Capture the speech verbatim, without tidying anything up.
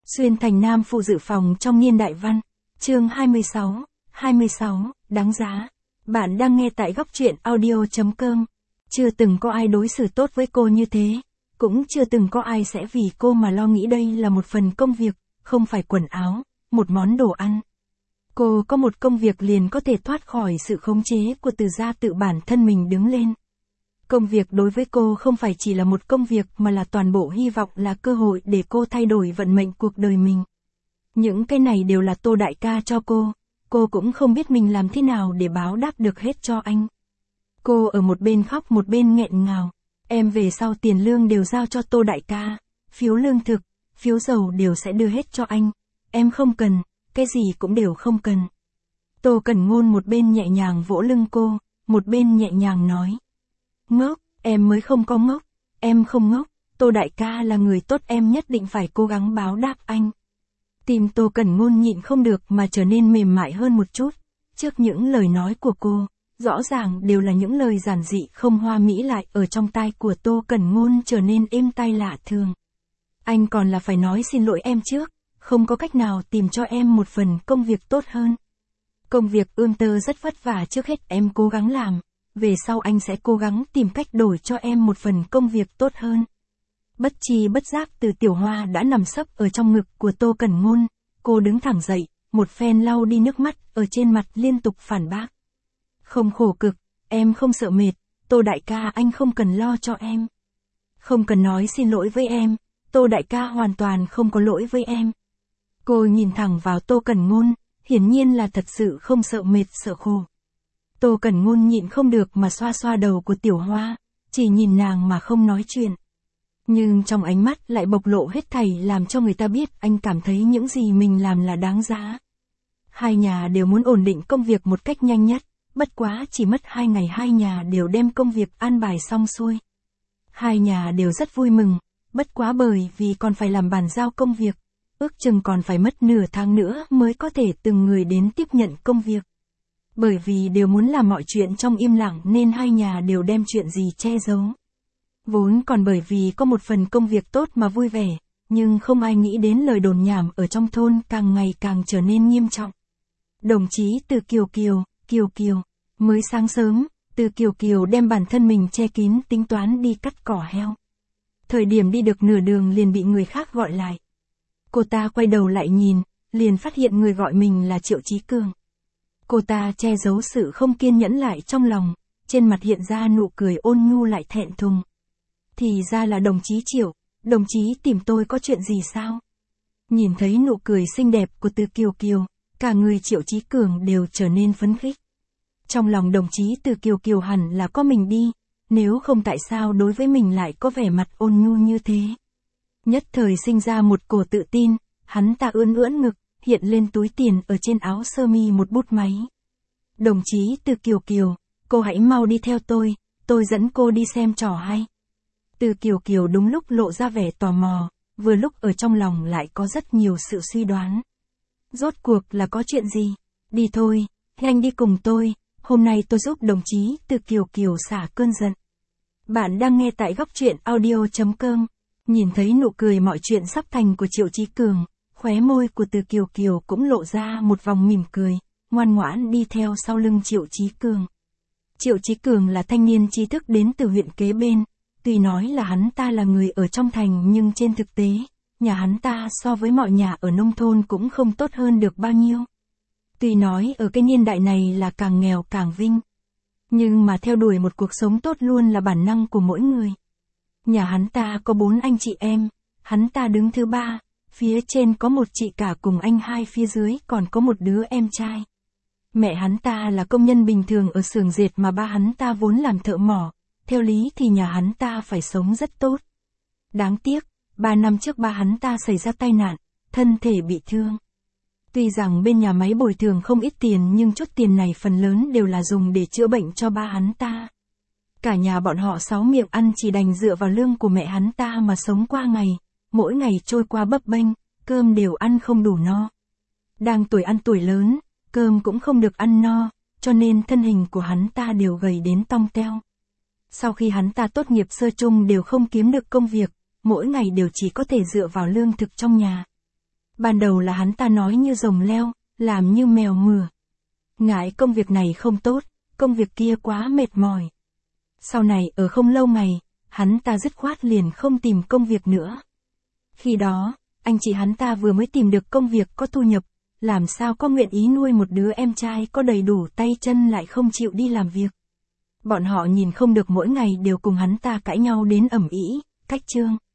Xuyên thành nam phụ dự phòng trong niên đại văn. Chương hai mươi sáu, hai mươi sáu, đáng giá. Bạn đang nghe tại góc truyện audio chấm com. Chưa từng có ai đối xử tốt với cô như thế. Cũng chưa từng có ai sẽ vì cô mà lo nghĩ đây là một phần công việc, không phải quần áo, một món đồ ăn. Cô có một công việc liền có thể thoát khỏi sự khống chế của từ gia tự bản thân mình đứng lên. Công việc đối với cô không phải chỉ là một công việc mà là toàn bộ hy vọng, là cơ hội để cô thay đổi vận mệnh cuộc đời mình. Những cái này đều là Tô đại ca cho cô, cô cũng không biết mình làm thế nào để báo đáp được hết cho anh. Cô ở một bên khóc một bên nghẹn ngào, em về sau tiền lương đều giao cho Tô đại ca, phiếu lương thực, phiếu dầu đều sẽ đưa hết cho anh, em không cần, cái gì cũng đều không cần. Tô Cẩn Ngôn một bên nhẹ nhàng vỗ lưng cô, một bên nhẹ nhàng nói. Ngốc, em mới không có ngốc, em không ngốc, Tô đại ca là người tốt, em nhất định phải cố gắng báo đáp anh. Tim Tô Cẩn Ngôn nhịn không được mà trở nên mềm mại hơn một chút, trước những lời nói của cô, rõ ràng đều là những lời giản dị không hoa mỹ, lại ở trong tai của Tô Cẩn Ngôn trở nên êm tai lạ thường. Anh còn là phải nói xin lỗi em trước, không có cách nào tìm cho em một phần công việc tốt hơn. Công việc ươm tơ rất vất vả, trước hết em cố gắng làm. Về sau anh sẽ cố gắng tìm cách đổi cho em một phần công việc tốt hơn. Bất chi bất giác Từ Tiểu Hoa đã nằm sấp ở trong ngực của Tô Cẩn Ngôn, cô đứng thẳng dậy, một phen lau đi nước mắt ở trên mặt, liên tục phản bác. Không khổ cực, em không sợ mệt, Tô đại ca anh không cần lo cho em. Không cần nói xin lỗi với em, Tô đại ca hoàn toàn không có lỗi với em. Cô nhìn thẳng vào Tô Cẩn Ngôn, hiển nhiên là thật sự không sợ mệt sợ khổ. Tô Cẩn Ngôn nhịn không được mà xoa xoa đầu của Tiểu Hoa, chỉ nhìn nàng mà không nói chuyện. Nhưng trong ánh mắt lại bộc lộ hết thảy, làm cho người ta biết anh cảm thấy những gì mình làm là đáng giá. Hai nhà đều muốn ổn định công việc một cách nhanh nhất, bất quá chỉ mất hai ngày hai nhà đều đem công việc an bài xong xuôi. Hai nhà đều rất vui mừng, bất quá bởi vì còn phải làm bàn giao công việc, ước chừng còn phải mất nửa tháng nữa mới có thể từng người đến tiếp nhận công việc. Bởi vì đều muốn làm mọi chuyện trong im lặng nên hai nhà đều đem chuyện gì che giấu. Vốn còn bởi vì có một phần công việc tốt mà vui vẻ, nhưng không ai nghĩ đến lời đồn nhảm ở trong thôn càng ngày càng trở nên nghiêm trọng. Đồng chí Từ Kiều Kiều, Kiều Kiều, mới sáng sớm, Từ Kiều Kiều đem bản thân mình che kín tính toán đi cắt cỏ heo. Thời điểm đi được nửa đường liền bị người khác gọi lại. Cô ta quay đầu lại nhìn, liền phát hiện người gọi mình là Triệu Chí Cường. Cô ta che giấu sự không kiên nhẫn lại trong lòng, trên mặt hiện ra nụ cười ôn nhu lại thẹn thùng. Thì ra là đồng chí Triệu, đồng chí tìm tôi có chuyện gì sao? Nhìn thấy nụ cười xinh đẹp của Từ Kiều Kiều, cả người Triệu Chí Cường đều trở nên phấn khích. Trong lòng đồng chí Từ Kiều Kiều hẳn là có mình đi, nếu không tại sao đối với mình lại có vẻ mặt ôn nhu như thế. Nhất thời sinh ra một cổ tự tin, hắn ta ưỡn ưỡn ngực, hiện lên túi tiền ở trên áo sơ mi một bút máy. Đồng chí Từ Kiều Kiều, cô hãy mau đi theo tôi, tôi dẫn cô đi xem trò hay. Từ Kiều Kiều đúng lúc lộ ra vẻ tò mò, vừa lúc ở trong lòng lại có rất nhiều sự suy đoán. Rốt cuộc là có chuyện gì? Đi thôi, anh đi cùng tôi, hôm nay tôi giúp đồng chí Từ Kiều Kiều xả cơn giận. Bạn đang nghe tại góc truyện audio chấm com, nhìn thấy nụ cười mọi chuyện sắp thành của Triệu Chí Cường. Khóe môi của Từ Kiều Kiều cũng lộ ra một vòng mỉm cười, ngoan ngoãn đi theo sau lưng Triệu Chí Cường. Triệu Chí Cường là thanh niên trí thức đến từ huyện kế bên, tuy nói là hắn ta là người ở trong thành nhưng trên thực tế, nhà hắn ta so với mọi nhà ở nông thôn cũng không tốt hơn được bao nhiêu. Tuy nói ở cái niên đại này là càng nghèo càng vinh, nhưng mà theo đuổi một cuộc sống tốt luôn là bản năng của mỗi người. Nhà hắn ta có bốn anh chị em, hắn ta đứng thứ ba. Phía trên có một chị cả cùng anh hai, phía dưới còn có một đứa em trai. Mẹ hắn ta là công nhân bình thường ở xưởng dệt mà ba hắn ta vốn làm thợ mỏ, theo lý thì nhà hắn ta phải sống rất tốt. Đáng tiếc, ba năm trước ba hắn ta xảy ra tai nạn, thân thể bị thương. Tuy rằng bên nhà máy bồi thường không ít tiền nhưng chút tiền này phần lớn đều là dùng để chữa bệnh cho ba hắn ta. Cả nhà bọn họ sáu miệng ăn chỉ đành dựa vào lương của mẹ hắn ta mà sống qua ngày. Mỗi ngày trôi qua bấp bênh, cơm đều ăn không đủ no. Đang tuổi ăn tuổi lớn, cơm cũng không được ăn no, cho nên thân hình của hắn ta đều gầy đến tong teo. Sau khi hắn ta tốt nghiệp sơ chung đều không kiếm được công việc, mỗi ngày đều chỉ có thể dựa vào lương thực trong nhà. Ban đầu là hắn ta nói như rồng leo, làm như mèo mửa. Ngại công việc này không tốt, công việc kia quá mệt mỏi. Sau này ở không lâu ngày, hắn ta dứt khoát liền không tìm công việc nữa. Khi đó, anh chị hắn ta vừa mới tìm được công việc có thu nhập, làm sao có nguyện ý nuôi một đứa em trai có đầy đủ tay chân lại không chịu đi làm việc. Bọn họ nhìn không được mỗi ngày đều cùng hắn ta cãi nhau đến ầm ĩ, cách chương.